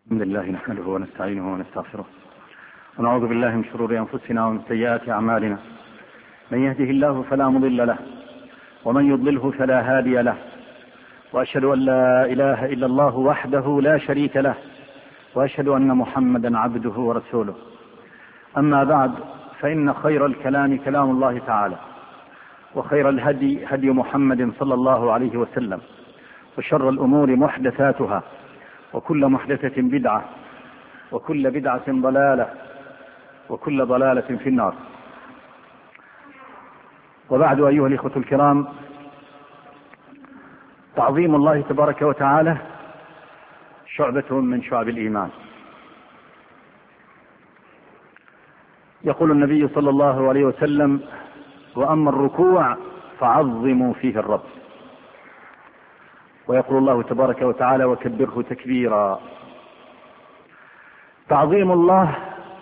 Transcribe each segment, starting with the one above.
الحمد لله نحمده ونستعينه ونستغفره ونعوذ بالله من شرور أنفسنا ومن سيئات أعمالنا. من يهده الله فلا مضل له ومن يضلله فلا هادي له، وأشهد أن لا إله إلا الله وحده لا شريك له، وأشهد أن محمدا عبده ورسوله. أما بعد، فإن خير الكلام كلام الله تعالى، وخير الهدي هدي محمد صلى الله عليه وسلم، وشر الأمور محدثاتها، وكل محدثة بدعة، وكل بدعة ضلالة، وكل ضلالة في النار. وبعد، أيها الإخوة الكرام، تعظيم الله تبارك وتعالى شعبة من شعب الإيمان. يقول النبي صلى الله عليه وسلم: وأما الركوع فعظموا فيه الرب. ويقول الله تبارك وتعالى: وكبره تكبيرا. تعظيم الله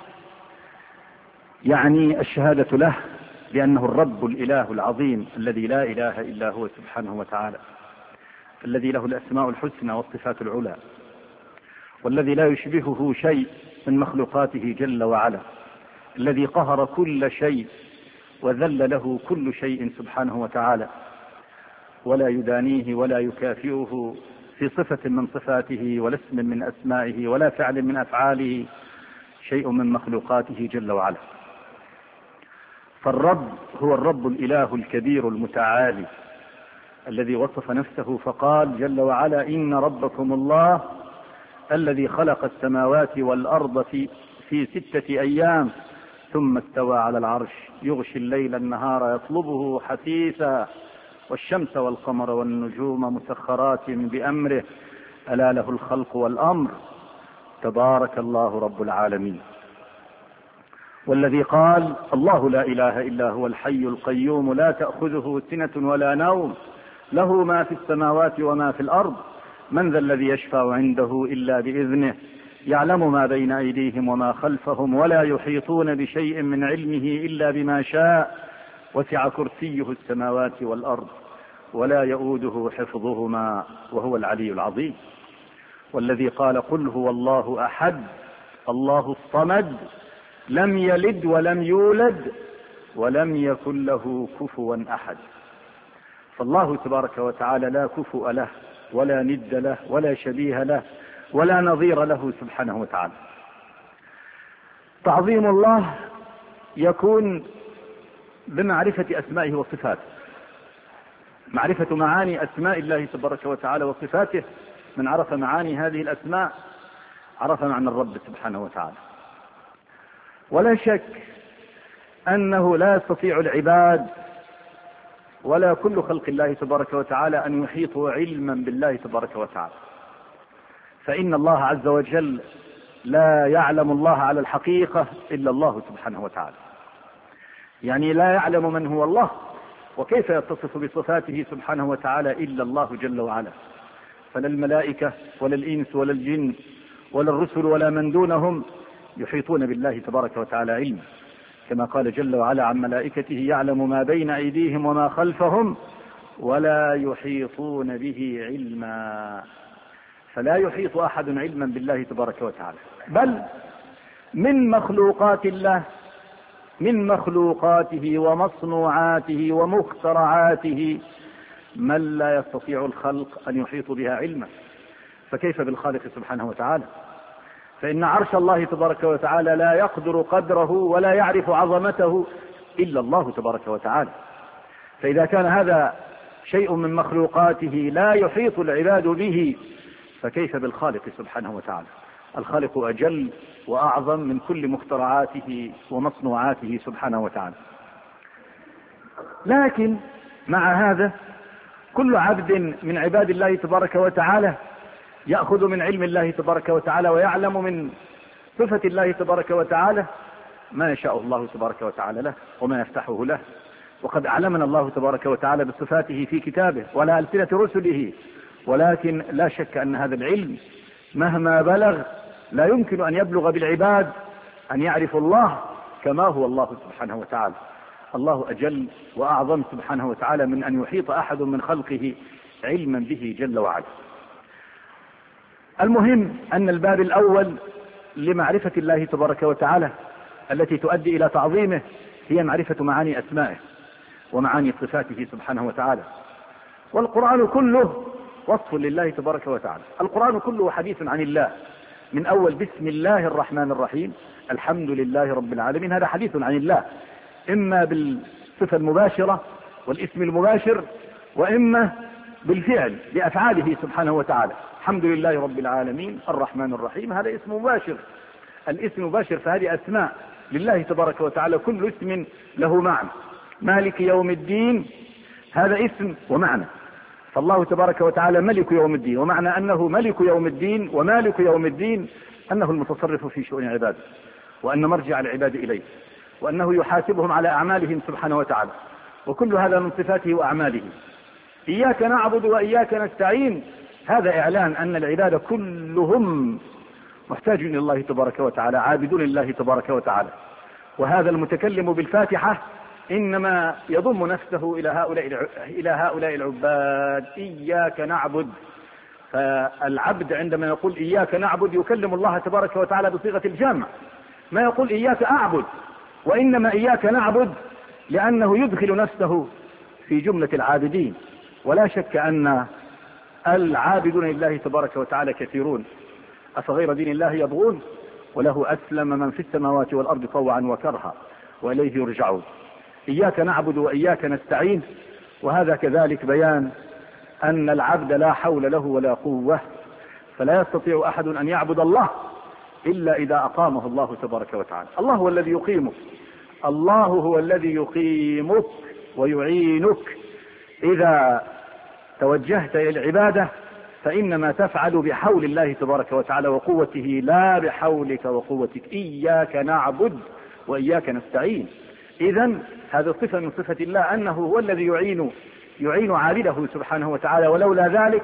يعني الشهادة له بأنه الرب الإله العظيم الذي لا إله إلا هو سبحانه وتعالى، الذي له الأسماء الحسنى والصفات العلى، والذي لا يشبهه شيء من مخلوقاته جل وعلا، الذي قهر كل شيء وذل له كل شيء سبحانه وتعالى، ولا يدانيه ولا يكافئه في صفة من صفاته، ولا اسم من أسمائه، ولا فعل من أفعاله شيء من مخلوقاته جل وعلا. فالرب هو الرب الإله الكبير المتعالي، الذي وصف نفسه فقال جل وعلا: إن ربكم الله الذي خلق السماوات والأرض في 6 أيام ثم استوى على العرش يغشي الليل النهار يطلبه حثيثا والشمس والقمر والنجوم مسخرات بأمره ألا له الخلق والأمر تبارك الله رب العالمين. والذي قال: الله لا إله إلا هو الحي القيوم لا تأخذه سنة ولا نوم له ما في السماوات وما في الأرض من ذا الذي يشفع عنده إلا بإذنه يعلم ما بين أيديهم وما خلفهم ولا يحيطون بشيء من علمه إلا بما شاء وسع كرسيه السماوات والأرض ولا يؤوده حفظهما وهو العلي العظيم. والذي قال: قل هو الله أحد الله الصمد لم يلد ولم يولد ولم يكن له كفوا أحد. فالله تبارك وتعالى لا كفؤ له ولا ند له ولا شبيه له ولا نظير له سبحانه وتعالى. تعظيم الله يكون بمعرفة أسمائه وصفاته، معرفة معاني أسماء الله تبارك وتعالى وصفاته. من عرف معاني هذه الأسماء عرف معنى الرب سبحانه وتعالى. ولا شك أنه لا يستطيع العباد ولا كل خلق الله تبارك وتعالى أن يحيطوا علما بالله تبارك وتعالى، فإن الله عز وجل لا يعلم الله على الحقيقة إلا الله سبحانه وتعالى. يعني لا يعلم من هو الله وكيف يتصف بصفاته سبحانه وتعالى إلا الله جل وعلا. فلا الملائكة ولا الإنس ولا الجن ولا الرسل ولا من دونهم يحيطون بالله تبارك وتعالى علما، كما قال جل وعلا عن ملائكته: يعلم ما بين أيديهم وما خلفهم ولا يحيطون به علما. فلا يحيط أحد علما بالله تبارك وتعالى، بل من مخلوقات الله، من مخلوقاته ومصنوعاته ومخترعاته من لا يستطيع الخلق أن يحيط بها علما، فكيف بالخالق سبحانه وتعالى؟ فإن عرش الله تبارك وتعالى لا يقدر قدره ولا يعرف عظمته إلا الله تبارك وتعالى. فإذا كان هذا شيء من مخلوقاته لا يحيط العباد به، فكيف بالخالق سبحانه وتعالى؟ الخالق أجل وأعظم من كل مخترعاته ومصنوعاته سبحانه وتعالى. لكن مع هذا كل عبد من عباد الله تبارك وتعالى يأخذ من علم الله تبارك وتعالى ويعلم من صفة الله تبارك وتعالى ما يشاء الله تبارك وتعالى له وما يفتحه له. وقد أعلمنا الله تبارك وتعالى بصفاته في كتابه وعلى ألسنة رسله، ولكن لا شك أن هذا العلم مهما بلغ لا يمكن أن يبلغ بالعباد أن يعرفوا الله كما هو الله سبحانه وتعالى. الله أجل وأعظم سبحانه وتعالى من أن يحيط أحد من خلقه علما به جل وعلا. المهم أن الباب الأول لمعرفة الله تبارك وتعالى التي تؤدي إلى تعظيمه هي معرفة معاني أسمائه ومعاني صفاته سبحانه وتعالى. والقرآن كله وصف لله تبارك وتعالى. القرآن كله حديث عن الله، من أول بسم الله الرحمن الرحيم الحمد لله رب العالمين، هذا حديث عن الله، إما بالصفة المباشرة والاسم المباشر، وإما بالفعل بأفعاله سبحانه وتعالى. الحمد لله رب العالمين الرحمن الرحيم، هذا اسم مباشر. الاسم مباشر، فهذه أسماء لله تبارك وتعالى، كل اسم له معنى. مالك يوم الدين هذا اسم ومعنى، فالله تبارك وتعالى ملك يوم الدين، ومعنى أنه ملك يوم الدين ومالك يوم الدين أنه المتصرف في شؤون عباده، وأن مرجع العباد إليه، وأنه يحاسبهم على أعمالهم سبحانه وتعالى، وكل هذا من صفاته وأعماله. إياك نعبد وإياك نستعين، هذا إعلان أن العباد كلهم محتاج إلى الله تبارك وتعالى، عابدون لله تبارك وتعالى. وهذا المتكلم بالفاتحة إنما يضم نفسه إلى هؤلاء العباد. إياك نعبد، فالعبد عندما يقول إياك نعبد يكلم الله تبارك وتعالى بصيغة الجمع، ما يقول إياك أعبد، وإنما إياك نعبد لأنه يدخل نفسه في جملة العابدين. ولا شك أن العابدون لله تبارك وتعالى كثيرون. أفغير دين الله يبغون وله أسلم من في السماوات والأرض طوعا وكرها وإليه يرجعون. إياك نعبد وإياك نستعين، وهذا كذلك بيان أن العبد لا حول له ولا قوة، فلا يستطيع أحد أن يعبد الله إلا إذا أقامه الله تبارك وتعالى. الله هو الذي يقيمك، الله هو الذي يقيمك ويعينك. إذا توجهت إلى العبادة فإنما تفعل بحول الله تبارك وتعالى وقوته، لا بحولك وقوتك. إياك نعبد وإياك نستعين. إذن هذا صفة من صفة الله، أنه هو الذي يعين عابده سبحانه وتعالى، ولولا ذلك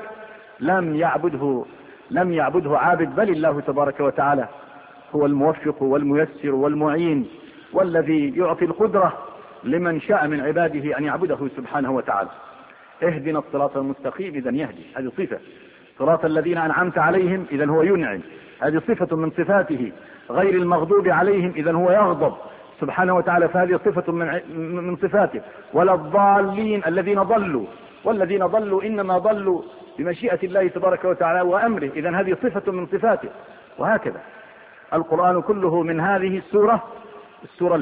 لم يعبده عابد، بل الله تبارك وتعالى هو الموفق والميسر والمعين، والذي يعطي القدرة لمن شاء من عباده أن يعبده سبحانه وتعالى. اهدنا الصراط المستقيم، إذن يهدي، هذه صفة. صراط الذين أنعمت عليهم، إذن هو ينعم، هذه صفة من صفاته. غير المغضوب عليهم، إذن هو يغضب سبحانه وتعالى، فهذه صفة من صفاته. ولا الضالين الذين ضلوا، والذين ضلوا إنما ضلوا بمشيئة الله تبارك وتعالى وأمره، إذن هذه صفة من صفاته. وهكذا القرآن كله من هذه السورة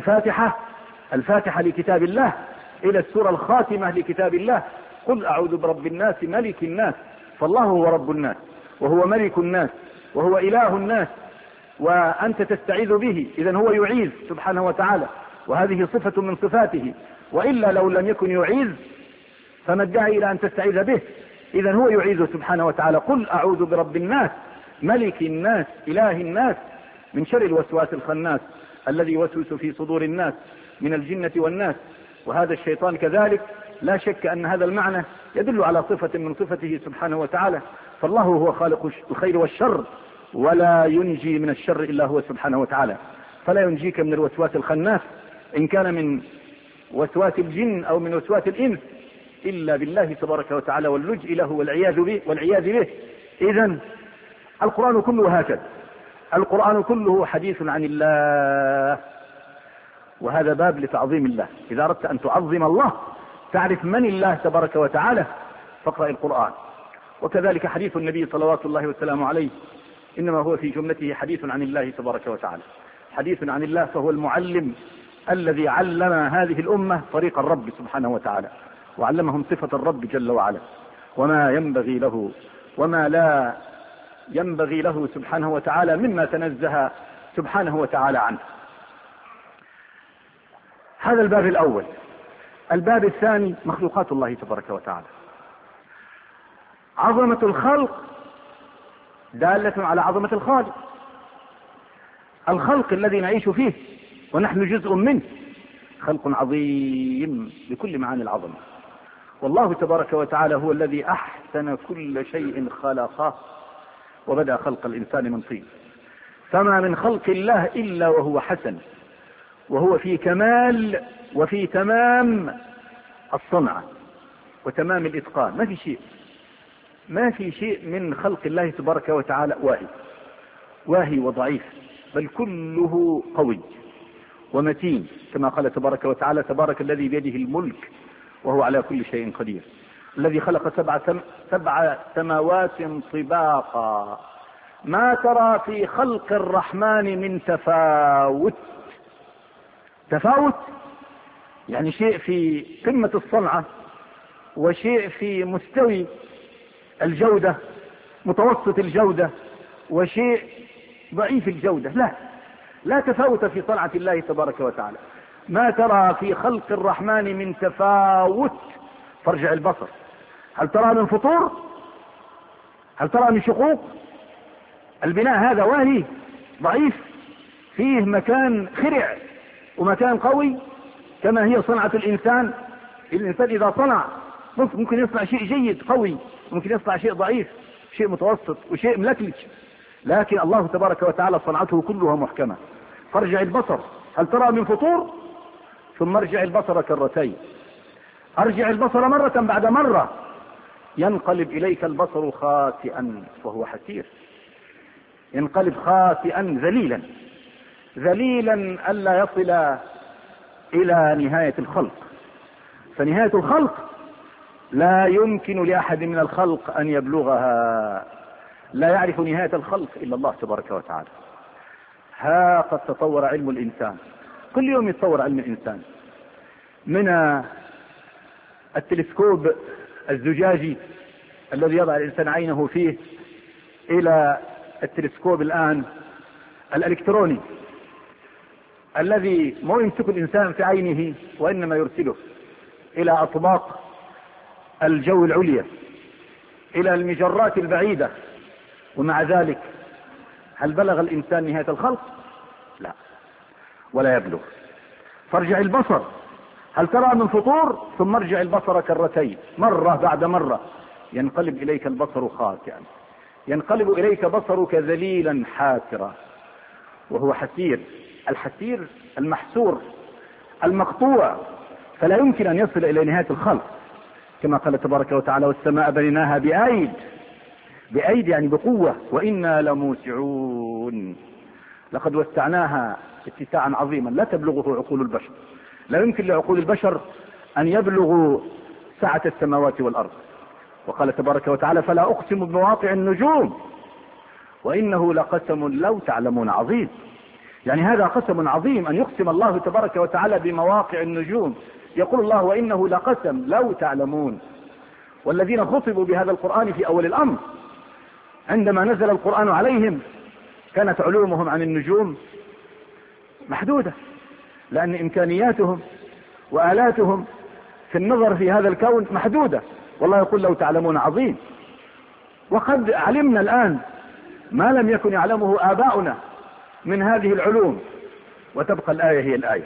الفاتحة لكتاب الله إلى السورة الخاتمة لكتاب الله، قل أعوذ برب الناس ملك الناس. فالله هو رب الناس، وهو ملك الناس، وهو إله الناس، وأنت تستعيذ به، إذن هو يعيذ سبحانه وتعالى، وهذه صفة من صفاته. وإلا لو لم يكن يعيذ فما ادعي إلى أن تستعيذ به. إذن هو يعيذ سبحانه وتعالى. قل أعوذ برب الناس ملك الناس إله الناس من شر الوسواس الخناس الذي يوسوس في صدور الناس من الجنة والناس. وهذا الشيطان كذلك لا شك أن هذا المعنى يدل على صفة من صفته سبحانه وتعالى. فالله هو خالق الخير والشر، ولا ينجي من الشر إلا هو سبحانه وتعالى. فلا ينجيك من الوسواس الخناس إن كان من وسواس الجن أو من وسواس الإنس إلا بالله تبارك وتعالى، واللجء له والعياذ به. إذن القرآن كله هكذا، القرآن كله حديث عن الله، وهذا باب لتعظيم الله. إذا أردت أن تعظم الله، تعرف من الله تبارك وتعالى، فاقرأ القرآن. وكذلك حديث النبي صلوات الله وسلامه عليه إنما هو في جملته حديث عن الله تبارك وتعالى. حديث عن الله، فهو المعلم الذي علم هذه الأمة طريق الرب سبحانه وتعالى، وعلمهم صفة الرب جل وعلا، وما ينبغي له وما لا ينبغي له سبحانه وتعالى مما تنزه سبحانه وتعالى عنه. هذا الباب الأول. الباب الثاني مخلوقات الله تبارك وتعالى. عظمة الخلق دالة على عظمة الخالق. الخلق الذي نعيش فيه ونحن جزء منه خلق عظيم بكل معاني العظمة. والله تبارك وتعالى هو الذي أحسن كل شيء خلقه، وبدأ خلق الإنسان من طين. فما من خلق الله إلا وهو حسن، وهو في كمال وفي تمام الصنعة وتمام الإتقان، ما في شيء ما في شيء من خلق الله تبارك وتعالى واهي وضعيف، بل كله قوي ومتين، كما قال تبارك وتعالى: تبارك الذي بيده الملك وهو على كل شيء قدير، الذي خلق سبع سماوات طباقا، ما ترى في خلق الرحمن من تفاوت. يعني شيء في قمة الصنعة، وشيء في مستوي الجودة، متوسط الجودة، وشيء ضعيف الجودة. لا تفاوت في صنعة الله تبارك وتعالى. ما ترى في خلق الرحمن من تفاوت. فارجع البصر، هل ترى من فطور؟ هل ترى من شقوق؟ البناء هذا واهي ضعيف، فيه مكان خرع ومكان قوي، كما هي صنعة الإنسان. الإنسان إذا صنع ممكن يصنع شيء جيد قوي، ممكن يصنع شيء ضعيف، شيء متوسط، وشيء ملكلك، لكن الله تبارك وتعالى صنعته كلها محكمة. فارجع البصر، هل ترى من فطور؟ ثم ارجع البصر كرتين، ارجع البصر مرة بعد مرة، ينقلب إليك البصر خاسئا وهو حسير. ينقلب خاسئا ذليلا ألا يصل إلى نهاية الخلق. فنهاية الخلق لا يمكن لأحد من الخلق أن يبلغها، لا يعرف نهاية الخلق إلا الله تبارك وتعالى. ها قد تطور علم الإنسان، كل يوم يتطور علم الإنسان، من التلسكوب الزجاجي الذي يضع الإنسان عينه فيه، إلى التلسكوب الآن الإلكتروني الذي ما يمسك الإنسان في عينه وإنما يرسله إلى أطباق الجو العليا، إلى المجرات البعيدة. ومع ذلك هل بلغ الإنسان نهاية الخلق؟ لا، ولا يبلغ. فارجع البصر، هل ترى من فطور؟ ثم ارجع البصر كرتين، مرة بعد مرة، ينقلب إليك البصر خاسئا، ينقلب إليك بصرك ذليلا حاسرا وهو حسير. الحسير المحسور المقطوع، فلا يمكن أن يصل إلى نهاية الخلق، كما قال تبارك وتعالى: والسماء بنيناها بأيد يعني بقوة، وإنا لموسعون. لقد وسعناها اتساعا عظيما لا تبلغه عقول البشر، لا يمكن لعقول البشر أن يبلغوا سعة السماوات والأرض. وقال تبارك وتعالى: فلا أقسم بمواقع النجوم وإنه لقسم لو تعلمون عظيم. يعني هذا قسم عظيم أن يقسم الله تبارك وتعالى بمواقع النجوم. يقول الله: وإنه لقسم لو تعلمون. والذين خطبوا بهذا القرآن في أول الأمر عندما نزل القرآن عليهم كانت علومهم عن النجوم محدودة، لأن إمكانياتهم وآلاتهم في النظر في هذا الكون محدودة. والله يقول: لو تعلمون عظيم. وقد علمنا الآن ما لم يكن يعلمه آباؤنا من هذه العلوم، وتبقى الآية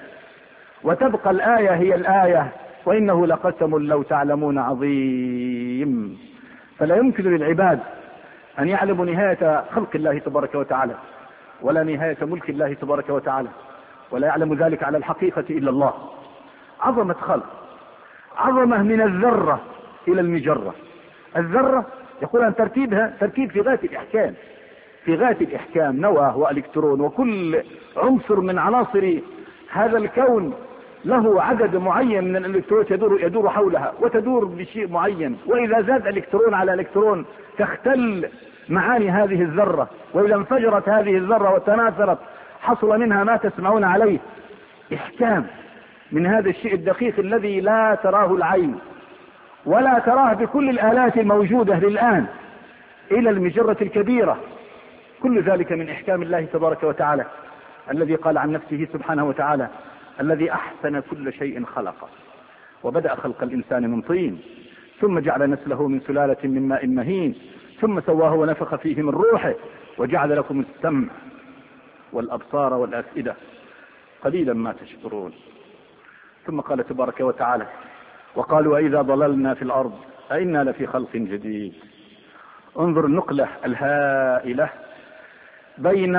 هي الآية، وإنه لقسم لو تعلمون عظيم. فلا يمكن للعباد أن يعلموا نهاية خلق الله تبارك وتعالى، ولا نهاية ملك الله تبارك وتعالى، ولا يعلم ذلك على الحقيقة إلا الله. عظمة خلق، عظمة من الذرة إلى المجرة. الذرة يقول أن ترتيبها ترتيب في غاية الإحكام، نواة وإلكترون، وكل عنصر من عناصر هذا الكون له عدد معين من الإلكترونات يدور حولها وتدور بشيء معين. وإذا زاد إلكترون على إلكترون تختل معاني هذه الذرة، وإذا انفجرت هذه الذرة وتناثرت حصل منها ما تسمعون عليه. إحكام من هذا الشيء الدقيق الذي لا تراه العين ولا تراه بكل الآلات الموجودة للآن، إلى المجرة الكبيرة. كل ذلك من إحكام الله تبارك وتعالى، الذي قال عن نفسه سبحانه وتعالى: الذي أحسن كل شيء خلقه، وبدأ خلق الإنسان من طين، ثم جعل نسله من سلالة من ماء مهين، ثم سواه ونفخ فيه من روحه، وجعل لكم السمع والأبصار والأفئدة، قليلا ما تشكرون. ثم قال تبارك وتعالى: وقالوا أئذا ضللنا في الأرض أئنا لفي خلق جديد. انظر النقلة الهائلة بين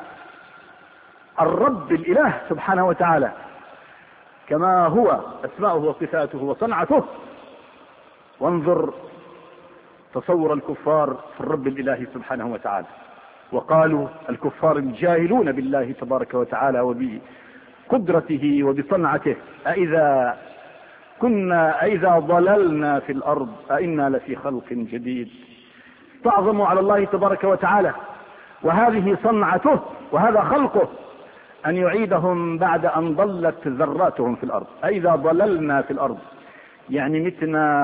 الرب الإله سبحانه وتعالى كما هو أسماؤه وصفاته وصنعته، وانظر تصور الكفار في الرب الإلهي سبحانه وتعالى، وقالوا الكفار الجاهلون بالله تبارك وتعالى وبقدرته وبصنعته: أإذا ضللنا في الأرض أإنا لفي خلق جديد. استعظموا على الله تبارك وتعالى، وهذه صنعته وهذا خلقه، أن يعيدهم بعد أن ضلت ذراتهم في الأرض. أإذا ضللنا في الأرض يعني متنا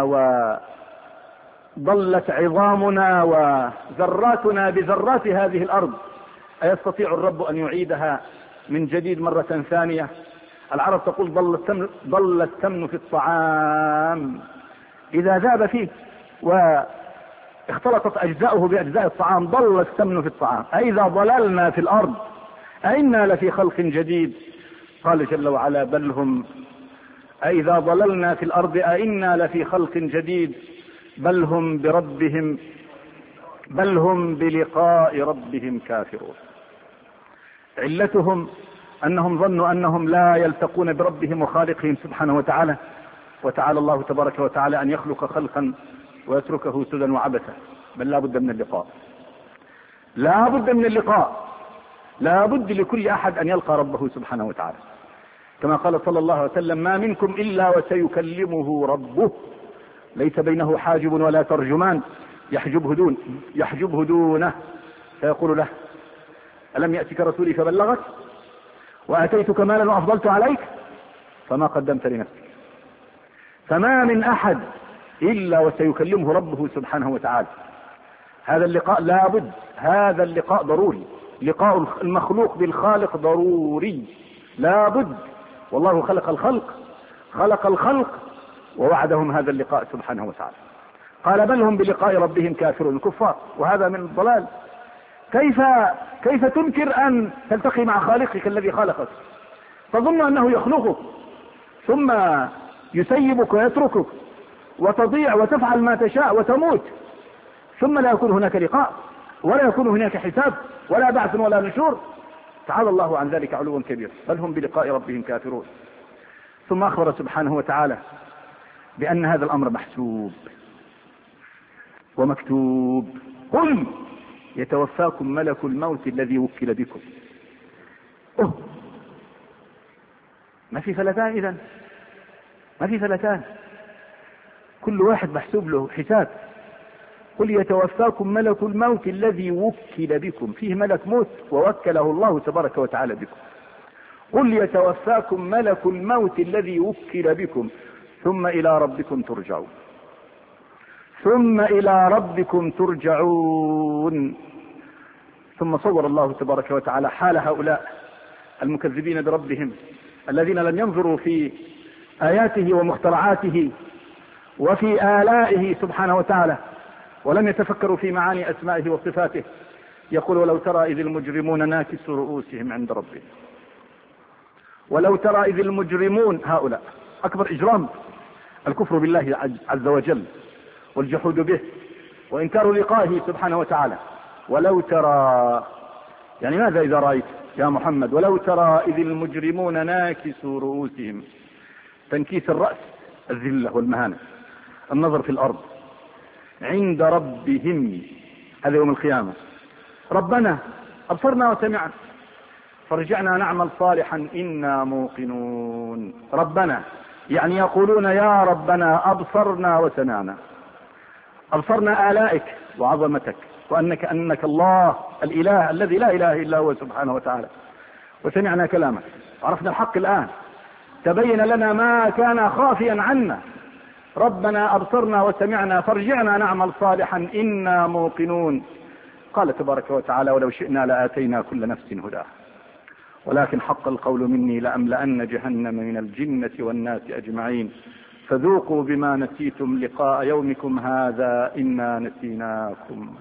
وضلت عظامنا وذراتنا بذرات هذه الأرض، أيستطيع الرب أن يعيدها من جديد مرة ثانية؟ العرب تقول: ضل السمن في الطعام إذا ذاب فيه واختلطت أجزاؤه بأجزاء الطعام، ضل السمن في الطعام. أإذا ضللنا في الأرض أإنا لفي خلق جديد. قال جل وعلا: بل هم أإذا ضللنا في الأرض أإنا لفي خلق جديد بل هم بلقاء ربهم كافرون. علتهم أنهم ظنوا أنهم لا يلتقون بربهم وخالقهم سبحانه وتعالى، وتعالى الله تبارك وتعالى أن يخلق خلقا ويتركه سدى وعبثا، بل لا بد من اللقاء، لا بد من اللقاء، لا بد لكل أحد أن يلقى ربه سبحانه وتعالى، كما قال صلى الله عليه وسلم: ما منكم إلا وسيكلمه ربه ليس بينه حاجب ولا ترجمان يحجبه دونه، فيقول له: ألم يأتك رسولي فبلغك وأتيتك مالا وأفضلت عليك فما قدمت لنفسك. فما من أحد إلا وسيكلمه ربه سبحانه وتعالى. هذا اللقاء لا بد، هذا اللقاء ضروري، لقاء المخلوق بالخالق ضروري لا بد. والله خلق الخلق ووعدهم هذا اللقاء سبحانه وتعالى. قال: بل هم بلقاء ربهم كافرون، الكفار، وهذا من الضلال. كيف تنكر أن تلتقي مع خالقك الذي خلقك؟ تظن أنه يخلقك ثم يسيبك ويتركك وتضيع وتفعل ما تشاء وتموت، ثم لا يكون هناك لقاء ولا يكون هناك حساب ولا بعث ولا نشور. تعالى الله عن ذلك علوا كبيرا. بل هم بلقاء ربهم كافرون. ثم أخبر سبحانه وتعالى بأن هذا الأمر محسوب ومكتوب. قل يتوفاكم ملك الموت الذي وكل بكم. ما في فلتان، إذن ما في فلتان، كل واحد محسوب له حساب. قل يتوفاكم ملك الموت الذي وكل بكم، فيه ملك موت ووكله الله تبارك وتعالى بكم. قل يتوفاكم ملك الموت الذي وكل بكم ثم إلى ربكم ترجعون. ثم صور الله تبارك وتعالى حال هؤلاء المكذبين بربهم، الذين لم ينظروا في آياته ومخترعاته وفي آلائه سبحانه وتعالى، ولم يتفكروا في معاني أسمائه وصفاته. يقول: ولو ترى إذ المجرمون ناكسوا رؤوسهم عند ربهم. ولو ترى إذ المجرمون، هؤلاء أكبر إجرام الكفر بالله عز وجل والجحود به وإنكار لقائه سبحانه وتعالى. ولو ترى، يعني ماذا إذا رأيت يا محمد؟ ولو ترى إذ المجرمون ناكسوا رؤوسهم، تنكيس الرأس، الذلة والمهانة، النظر في الأرض، عند ربهم، هذا يوم القيامة. ربنا أبصرنا وسمعنا فرجعنا نعمل صالحا إنا موقنون. ربنا يعني يقولون: يا ربنا أبصرنا وسمعنا، أبصرنا آلائك وعظمتك وأنك الله الإله الذي لا إله إلا هو سبحانه وتعالى، وسمعنا كلامك، عرفنا الحق الآن، تبين لنا ما كان خافيا عنا. ربنا أبصرنا وسمعنا فارجعنا نعمل صالحا إنا موقنون. قال تبارك وتعالى: ولو شئنا لآتينا كل نفس هداها ولكن حق القول مني لأملأن جهنم من الجنة والناس أجمعين فذوقوا بما نسيتم لقاء يومكم هذا إنا نسيناكم.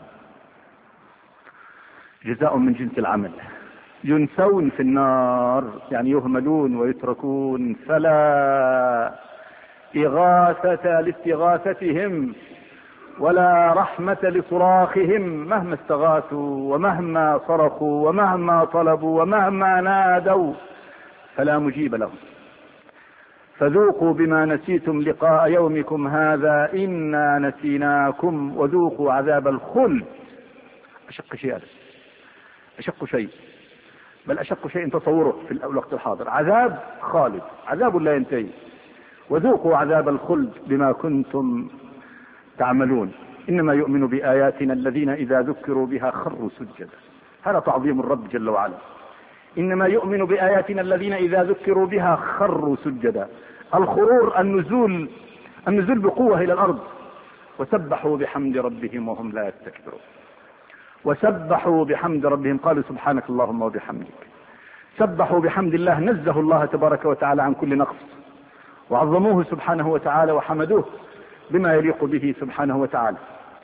جزاء من جنس العمل. ينسون في النار يعني يهملون ويتركون، فلا إغاثة لاستغاثتهم ولا رحمة لصراخهم، مهما استغاثوا ومهما صرخوا ومهما طلبوا ومهما نادوا فلا مجيب لهم. فذوقوا بما نسيتم لقاء يومكم هذا إنا نسيناكم وذوقوا عذاب الخلد. أشق شيء هذا، أشق شيء، بل أشق شيء تصوره في الوقت الحاضر. عذاب خالد، عذاب لا ينتهي. وذوقوا عذاب الخلد بما كنتم تعملون. إنما يؤمن بآياتنا الذين إذا ذكروا بها خروا سجدا. هذا تعظيم الرب جل وعلا. إنما يؤمن بآياتنا الذين إذا ذكروا بها خروا سجدا. الخرور النزول بقوة إلى الأرض. وسبحوا بحمد ربهم وهم لا يستكبرون. وسبحوا بحمد ربهم، قالوا سبحانك اللهم وبحمدك. سبحوا بحمد الله، نزهوا الله تبارك وتعالى عن كل نقص، وعظموه سبحانه وتعالى وحمدوه بما يليق به سبحانه وتعالى.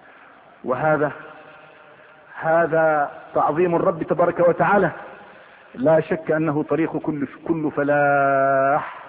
هذا تعظيم الرب تبارك وتعالى لا شك أنه طريق كل فلاح.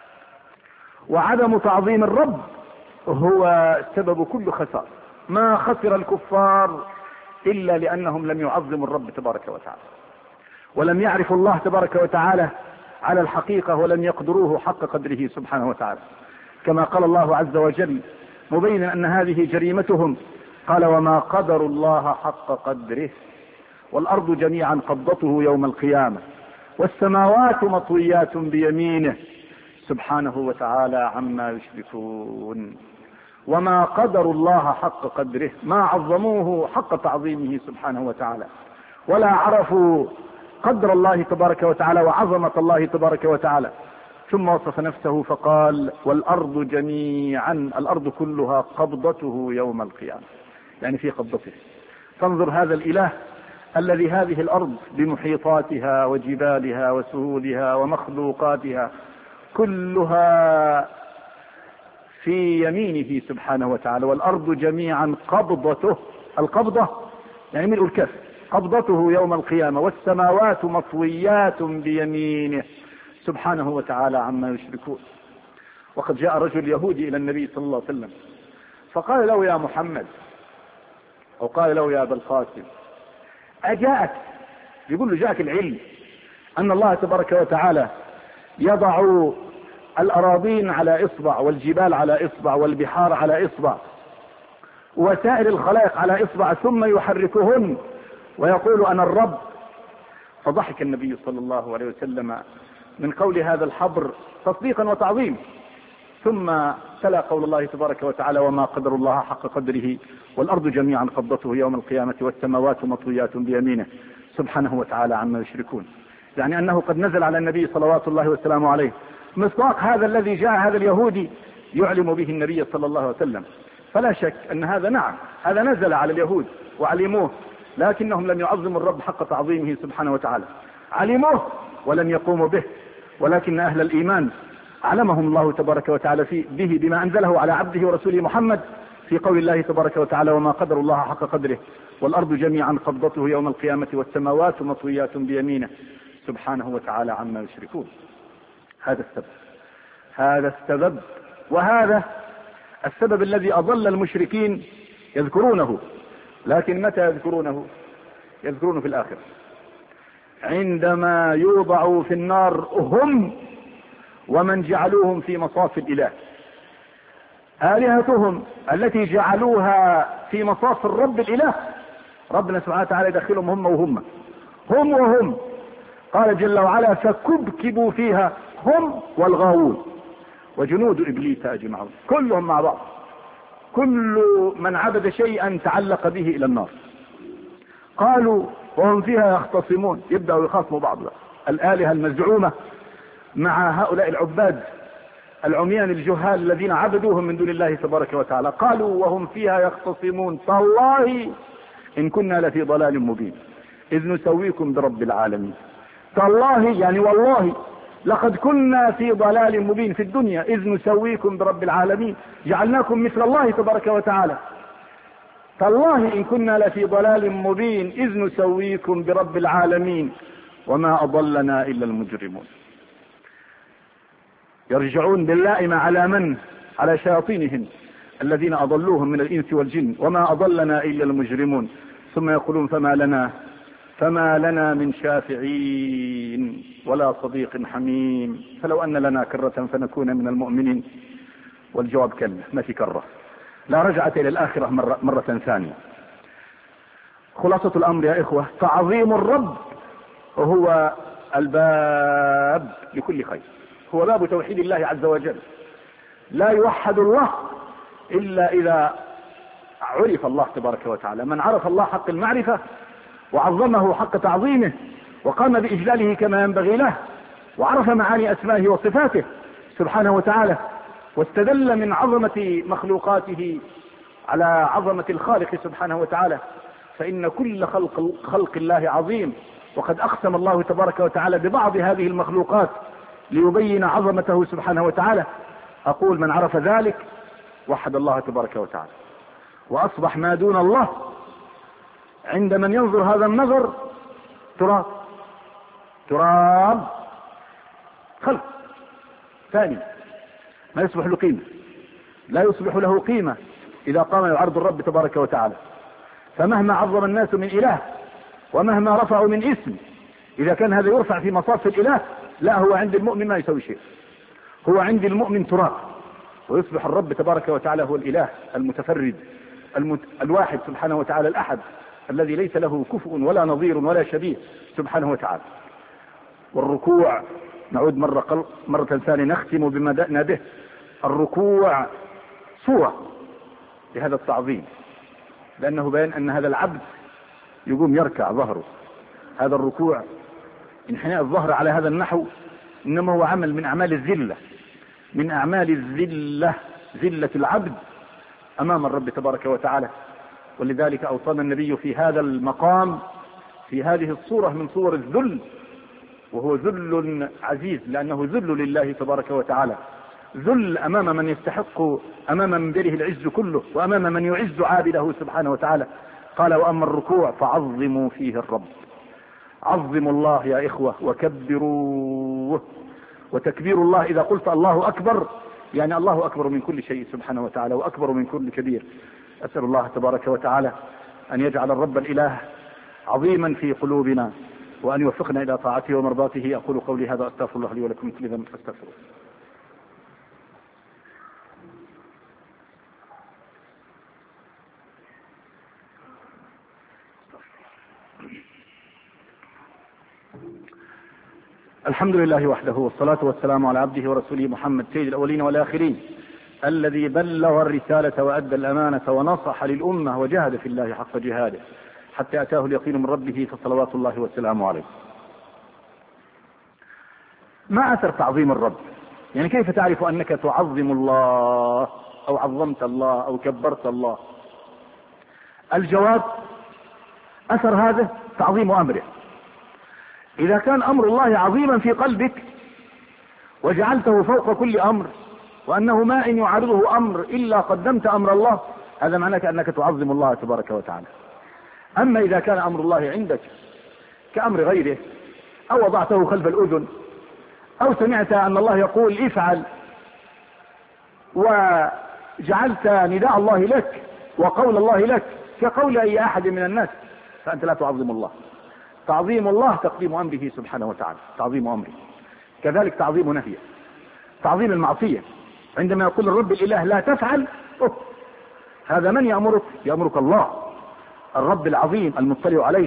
وعدم تعظيم الرب هو سبب كل خسارة. ما خسر الكفار إلا لأنهم لم يعظموا الرب تبارك وتعالى، ولم يعرفوا الله تبارك وتعالى على الحقيقة، ولم يقدروه حق قدره سبحانه وتعالى. كما قال الله عز وجل مبينا أن هذه جريمتهم، قال وما قدروا الله حق قدره والأرض جميعا قبضته يوم القيامة والسماوات مطويات بيمينه سبحانه وتعالى عما يشركون. وما قدروا الله حق قدره، ما عظموه حق تعظيمه سبحانه وتعالى، ولا عرفوا قدر الله تبارك وتعالى وعظمة الله تبارك وتعالى. ثم وصف نفسه فقال والأرض جميعا، الأرض كلها قبضته يوم القيامة، يعني في قبضته. فانظر هذا الإله الذي هذه الأرض بمحيطاتها وجبالها وسهولها ومخلوقاتها كلها في يمينه سبحانه وتعالى. والأرض جميعا قبضته، القبضة يعني ملء الكف، قبضته يوم القيامة والسماوات مطويات بيمينه سبحانه وتعالى عما يشركون. وقد جاء رجل يهودي إلى النبي صلى الله عليه وسلم فقال له يا محمد، أو قال له يا أبا القاسم، أجاءك، يقول له جاءك العلم أن الله تبارك وتعالى يضع الأراضين على إصبع والجبال على إصبع والبحار على إصبع وسائر الخلائق على إصبع ثم يحركهن ويقول أنا الرب؟ فضحك النبي صلى الله عليه وسلم من قول هذا الحبر تصديقا وتعظيم، ثم تلا قول الله تبارك وتعالى وما قدر الله حق قدره والأرض جميعا قبضته يوم القيامة والسماوات مطويات بيمينه سبحانه وتعالى عما يشركون. يعني أنه قد نزل على النبي صلوات الله وسلامه عليه مصداق هذا الذي جاء هذا اليهودي يعلم به النبي صلى الله عليه وسلم. فلا شك أن هذا نعم هذا نزل على اليهود وعلموه، لكنهم لم يعظموا الرب حق تعظيمه سبحانه وتعالى. علموه ولم يقوموا به، ولكن أهل الإيمان علمهم الله تبارك وتعالى به بما أنزله على عبده ورسوله محمد في قول الله تبارك وتعالى وما قدر الله حق قدره والأرض جميعا قبضته يوم القيامة والسماوات مطويات بيمينه سبحانه وتعالى عما يشركون. هذا السبب وهذا السبب الذي أضل المشركين يذكرونه، لكن متى يذكرونه؟ يذكرونه في الآخرة عندما يوضعوا في النار هم ومن جعلوهم في مصاف الإله. آلهتهم التي جعلوها في مصاف الرب الإله ربنا سبحانه وتعالى يدخلهم هم وهم. قال جل وعلا فكبكبوا فيها هم والغاوون وجنود إبليس أجمعون، كلهم مع بعض، كل من عبد شيئا تعلق به إلى النار. قالوا وهم فيها يختصمون، يبدأوا يخاصموا بعض الآلهة المزعومة مع هؤلاء العباد العميان الجهال الذين عبدوهم من دون الله تبارك وتعالى. قالوا وهم فيها يختصمون تالله إن كنا لفي ضلال مبين إذ نسويكم برب العالمين. تالله يعني والله لقد كنا في ضلال مبين في الدنيا إذ نسويكم برب العالمين، جعلناكم مثل الله تبارك وتعالى. تالله إن كنا لفي ضلال مبين إذ نسويكم برب العالمين وما أضلنا إلا المجرمون. يرجعون باللائمة على من؟ على شياطينهم الذين أضلوهم من الإنس والجن، وما أضلنا إلا المجرمون. ثم يقولون فما لنا من شافعين ولا صديق حميم، فلو أن لنا كرة فنكون من المؤمنين. والجواب كلا، ما في كرة، لا رجعة إلى الآخرة مرة ثانية. خلاصة الأمر يا إخوة، تعظيم الرب هو الباب لكل خير، هو باب توحيد الله عز وجل. لا يوحد الله إلا إذا عرف الله تبارك وتعالى. من عرف الله حق المعرفة وعظمه حق تعظيمه وقام بإجلاله كما ينبغي له، وعرف معاني أسمائه وصفاته سبحانه وتعالى، واستدل من عظمة مخلوقاته على عظمة الخالق سبحانه وتعالى، فإن كل خلق الله عظيم. وقد أقسم الله تبارك وتعالى ببعض هذه المخلوقات ليبين عظمته سبحانه وتعالى. أقول من عرف ذلك وحد الله تبارك وتعالى، وأصبح ما دون الله عند من ينظر هذا النظر تراب خلق ثاني، ما يصبح له قيمة، لا يصبح له قيمة إذا قام يعرض الرب تبارك وتعالى. فمهما عظم الناس من إله ومهما رفعوا من اسم، إذا كان هذا يرفع في مصاف الإله، لا، هو عند المؤمن ما يسوي شيء، هو عند المؤمن تراب، ويصبح الرب تبارك وتعالى هو الإله المتفرد الواحد سبحانه وتعالى الأحد، الذي ليس له كفء ولا نظير ولا شبيه سبحانه وتعالى. والركوع، نعود مرة ثانية نختم بما بدأنا به، الركوع صورة لهذا التعظيم، لأنه بيان أن هذا العبد يقوم يركع ظهره. هذا الركوع انحناء الظهر على هذا النحو إنما هو عمل من أعمال الذلة، من أعمال الذلة، ذلة العبد أمام الرب تبارك وتعالى. ولذلك أوصانا النبي في هذا المقام، في هذه الصورة من صور الذل، وهو ذل عزيز لأنه ذل لله تبارك وتعالى، ذل أمام من يستحق، أمام من بيده العز كله، وأمام من يعز عابده سبحانه وتعالى. قال وأما الركوع فعظموا فيه الرب. عظموا الله يا إخوة وكبروه. وتكبير الله إذا قلت الله أكبر يعني الله أكبر من كل شيء سبحانه وتعالى، وأكبر من كل كبير. أسأل الله تبارك وتعالى أن يجعل الرب الإله عظيما في قلوبنا، وأن يوفقنا إلى طاعته ومرضاته. أقول قولي هذا، أستغفر الله لي ولكم من كل ذنب فاستغفروه. الحمد لله وحده، والصلاة والسلام على عبده ورسوله محمد سيد الأولين والآخرين، الذي بلغ الرسالة وأدى الأمانة ونصح للأمة وجاهد في الله حق جهاده حتى أتاه اليقين من ربه، فصلوات الله والسلام عليه. ما أثر تعظيم الرب؟ يعني كيف تعرف أنك تعظم الله أو عظمت الله أو كبرت الله؟ الجواب أثر هذا تعظيم أمره. إذا كان أمر الله عظيما في قلبك وجعلته فوق كل أمر، وأنه ما إن يعارضه أمر إلا قدمت أمر الله، هذا معناه أنك تعظم الله تبارك وتعالى. أما إذا كان أمر الله عندك كأمر غيره، أو وضعته خلف الأذن، أو سمعت أن الله يقول افعل وجعلت نداء الله لك وقول الله لك كقول أي أحد من الناس، فأنت لا تعظم الله. تعظيم الله تقديم أمره سبحانه وتعالى، تعظيم أمره. كذلك تعظيم نهيه، تعظيم المعصية. عندما يقول الرب الإله لا تفعل، هذا من يأمرك؟ يأمرك الله، الرب العظيم المطلع عليك،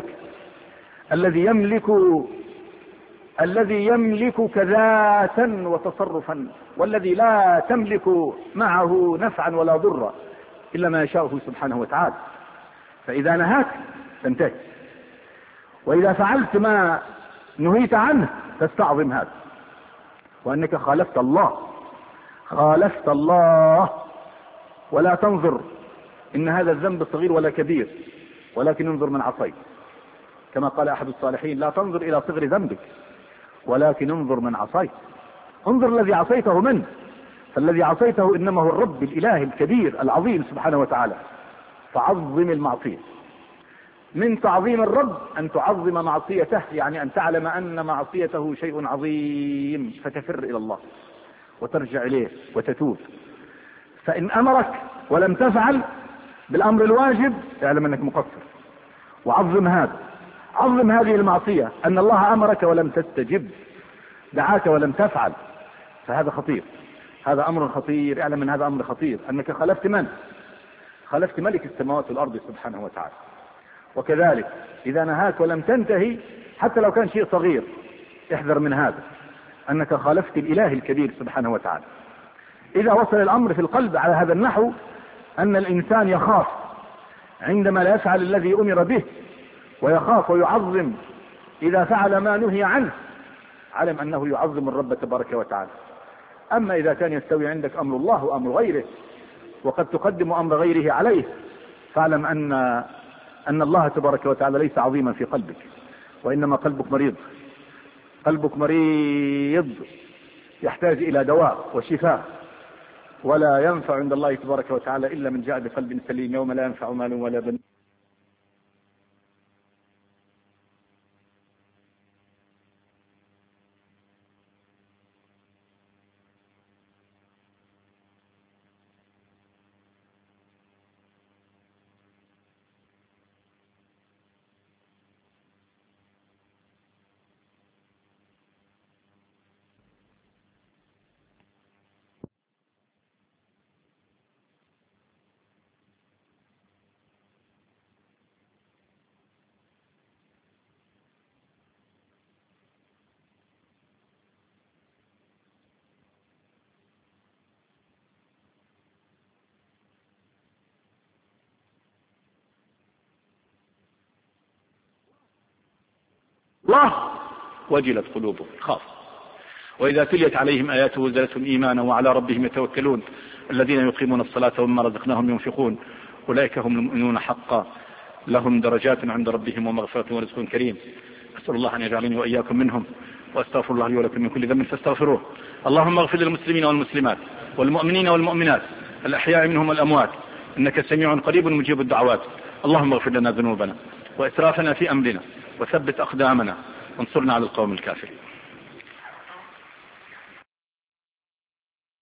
الذي يملكك ذاتا وتصرفا، والذي لا تملك معه نفعا ولا ضرا إلا ما يشاءه سبحانه وتعالى. فإذا نهاك تنتهي، وإذا فعلت ما نهيت عنه تستعظم هذا، وأنك خالفت الله. ولا تنظر إن هذا الذنب صغير ولا كبير، ولكن انظر من عصيت، كما قال أحد الصالحين لا تنظر إلى صغر ذنبك ولكن انظر من عصيت. انظر الذي عصيته منه، فالذي عصيته إنما هو الرب الإله الكبير العظيم سبحانه وتعالى. فعظم المعصية. من تعظيم الرب أن تعظم معصيته، يعني أن تعلم أن معصيته شيء عظيم، فتفر إلى الله وترجع إليه وتتوب. فإن أمرك ولم تفعل بالأمر الواجب اعلم أنك مقصر، وعظم هذا. عظم هذه المعصية، أن الله أمرك ولم تستجب، دعاك ولم تفعل، فهذا خطير، هذا أمر خطير. اعلم من هذا أمر خطير، أنك خالفت من؟ خالفت ملك السماوات والأرض سبحانه وتعالى. وكذلك إذا نهاك ولم تنتهي حتى لو كان شيء صغير، احذر من هذا، أنك خالفت الإله الكبير سبحانه وتعالى. إذا وصل الأمر في القلب على هذا النحو، أن الإنسان يخاف عندما لا يفعل الذي أمر به، ويخاف ويعظم إذا فعل ما نهي عنه، علم أنه يعظم الرب تبارك وتعالى. أما إذا كان يستوي عندك أمر الله وأمر غيره، وقد تقدم أمر غيره عليه، فاعلم أن الله تبارك وتعالى ليس عظيما في قلبك، وإنما قلبك مريض، قلبك مريض يحتاج إلى دواء وشفاء، ولا ينفع عند الله تبارك وتعالى إلا من جاء بقلب سليم، يوم لا ينفع مال ولا بنون. الله وجلت قلوبهم، خاف. وإذا تليت عليهم آياته زادتهم إيمانا وعلى ربهم يتوكلون الذين يقيمون الصلاة ومما رزقناهم ينفقون أولئك هم المؤمنون حقا لهم درجات عند ربهم ومغفرة ورزق كريم. أسأل الله أن يجعلني وإياكم منهم، وأستغفر الله لي ولكم من كل ذنب فاستغفروه. اللهم اغفر للمسلمين والمسلمات والمؤمنين والمؤمنات الأحياء منهم والأموات، إنك سميع قريب مجيب الدعوات. اللهم اغفر لنا ذنوبنا وإسرافنا في أمرنا، وثبت أقدامنا، وانصرنا على القوم الكافرين.